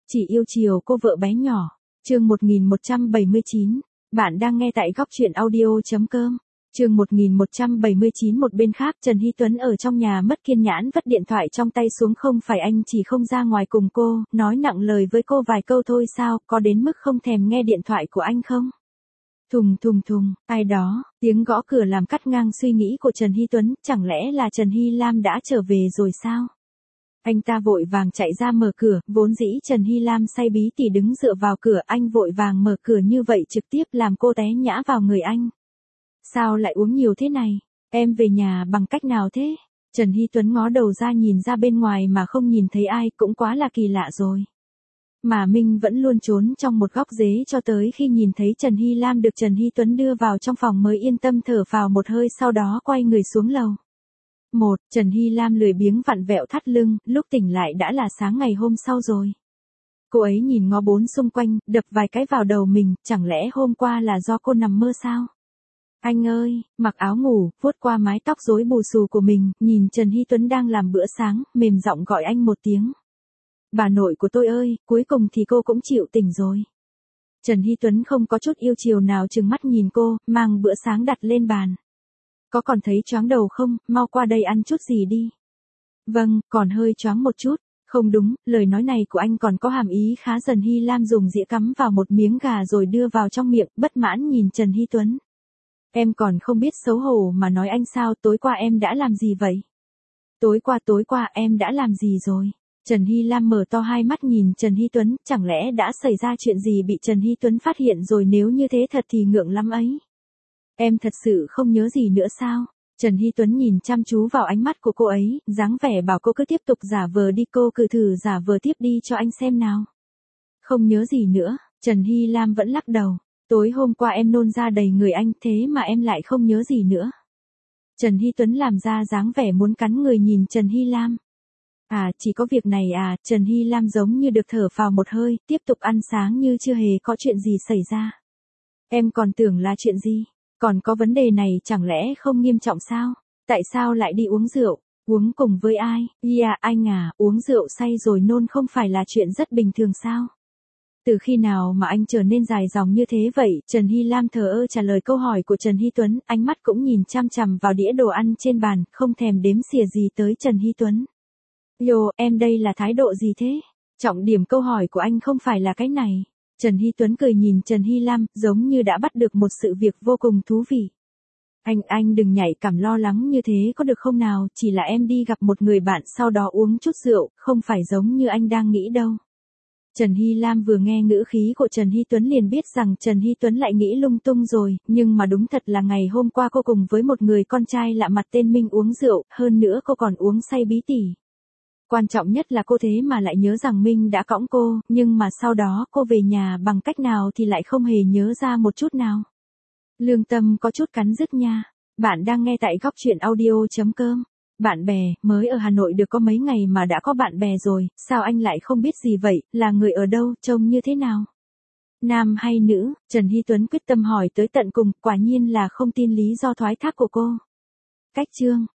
Chỉ yêu chiều cô vợ bé nhỏ. Chương 1179. Bạn đang nghe tại góc truyện audio.com. Chương 1179. Một bên khác, Trần Hy Tuấn ở trong nhà mất kiên nhẫn vứt điện thoại trong tay xuống. Không phải anh chỉ không ra ngoài cùng cô, nói nặng lời với cô vài câu thôi sao, có đến mức không thèm nghe điện thoại của anh không? Thùng thùng thùng, ai đó, tiếng gõ cửa làm cắt ngang suy nghĩ của Trần Hy Tuấn, chẳng lẽ là Trần Hy Lam đã trở về rồi sao? Anh ta vội vàng chạy ra mở cửa, vốn dĩ Trần Hy Lam say bí tỉ đứng dựa vào cửa, anh vội vàng mở cửa như vậy trực tiếp làm cô té nhã vào người anh. Sao lại uống nhiều thế này? Em về nhà bằng cách nào thế? Trần Hy Tuấn ngó đầu ra nhìn ra bên ngoài mà không nhìn thấy ai, cũng quá là kỳ lạ rồi. Mà Minh vẫn luôn trốn trong một góc ghế cho tới khi nhìn thấy Trần Hy Lam được Trần Hy Tuấn đưa vào trong phòng mới yên tâm thở phào một hơi, sau đó quay người xuống lầu. Trần Hy Lam lười biếng vặn vẹo thắt lưng, lúc tỉnh lại đã là sáng ngày hôm sau rồi. Cô ấy nhìn ngó bốn xung quanh, đập vài cái vào đầu mình, chẳng lẽ hôm qua là do cô nằm mơ sao? Anh ơi, mặc áo ngủ, vuốt qua mái tóc rối bù xù của mình, nhìn Trần Hy Tuấn đang làm bữa sáng, mềm giọng gọi anh một tiếng. Bà nội của tôi ơi, cuối cùng thì cô cũng chịu tỉnh rồi. Trần Hy Tuấn không có chút yêu chiều nào trừng mắt nhìn cô, mang bữa sáng đặt lên bàn. Có còn thấy choáng đầu không, mau qua đây ăn chút gì đi. Vâng, còn hơi choáng một chút. Không đúng, lời nói này của anh còn có hàm ý khá. Trần Hy Lam dùng dĩa cắm vào một miếng gà rồi đưa vào trong miệng, bất mãn nhìn Trần Hy Tuấn. Em còn không biết xấu hổ mà nói anh sao, tối qua em đã làm gì vậy? Tối qua em đã làm gì rồi? Trần Hy Lam mở to hai mắt nhìn Trần Hy Tuấn, chẳng lẽ đã xảy ra chuyện gì bị Trần Hy Tuấn phát hiện rồi, nếu như thế thật thì ngượng lắm ấy. Em thật sự không nhớ gì nữa sao? Trần Hy Tuấn nhìn chăm chú vào ánh mắt của cô ấy, dáng vẻ bảo cô cứ tiếp tục giả vờ đi, cô cứ thử giả vờ tiếp đi cho anh xem nào. Không nhớ gì nữa, Trần Hy Lam vẫn lắc đầu. Tối hôm qua em nôn ra đầy người anh, thế mà em lại không nhớ gì nữa. Trần Hy Tuấn làm ra dáng vẻ muốn cắn người nhìn Trần Hy Lam. À, chỉ có việc này à? Trần Hy Lam giống như được thở phào một hơi, tiếp tục ăn sáng như chưa hề có chuyện gì xảy ra. Em còn tưởng là chuyện gì? Còn có vấn đề này chẳng lẽ không nghiêm trọng sao? Tại sao lại đi uống rượu? Uống cùng với ai? Anh à, uống rượu say rồi nôn không phải là chuyện rất bình thường sao? Từ khi nào mà anh trở nên dài dòng như thế vậy? Trần Hy Lam thờ ơ trả lời câu hỏi của Trần Hy Tuấn, ánh mắt cũng nhìn chăm chằm vào đĩa đồ ăn trên bàn, không thèm đếm xỉa gì tới Trần Hy Tuấn. Em đây là thái độ gì thế? Trọng điểm câu hỏi của anh không phải là cái này. Trần Hy Tuấn cười nhìn Trần Hy Lam, giống như đã bắt được một sự việc vô cùng thú vị. Anh đừng nhảy cảm lo lắng như thế có được không nào, chỉ là em đi gặp một người bạn sau đó uống chút rượu, không phải giống như anh đang nghĩ đâu. Trần Hy Lam vừa nghe ngữ khí của Trần Hy Tuấn liền biết rằng Trần Hy Tuấn lại nghĩ lung tung rồi, nhưng mà đúng thật là ngày hôm qua cô cùng với một người con trai lạ mặt tên Minh uống rượu, hơn nữa cô còn uống say bí tỉ. Quan trọng nhất là cô thế mà lại nhớ rằng Minh đã cõng cô, nhưng mà sau đó cô về nhà bằng cách nào thì lại không hề nhớ ra một chút nào. Lương tâm có chút cắn rứt nha. Bạn đang nghe tại góc truyện audio.com. Bạn bè, mới ở Hà Nội được có mấy ngày mà đã có bạn bè rồi, sao anh lại không biết gì vậy, là người ở đâu, trông như thế nào? Nam hay nữ? Trần Hy Tuấn quyết tâm hỏi tới tận cùng, quả nhiên là không tin lý do thoái thác của cô. Cách chương.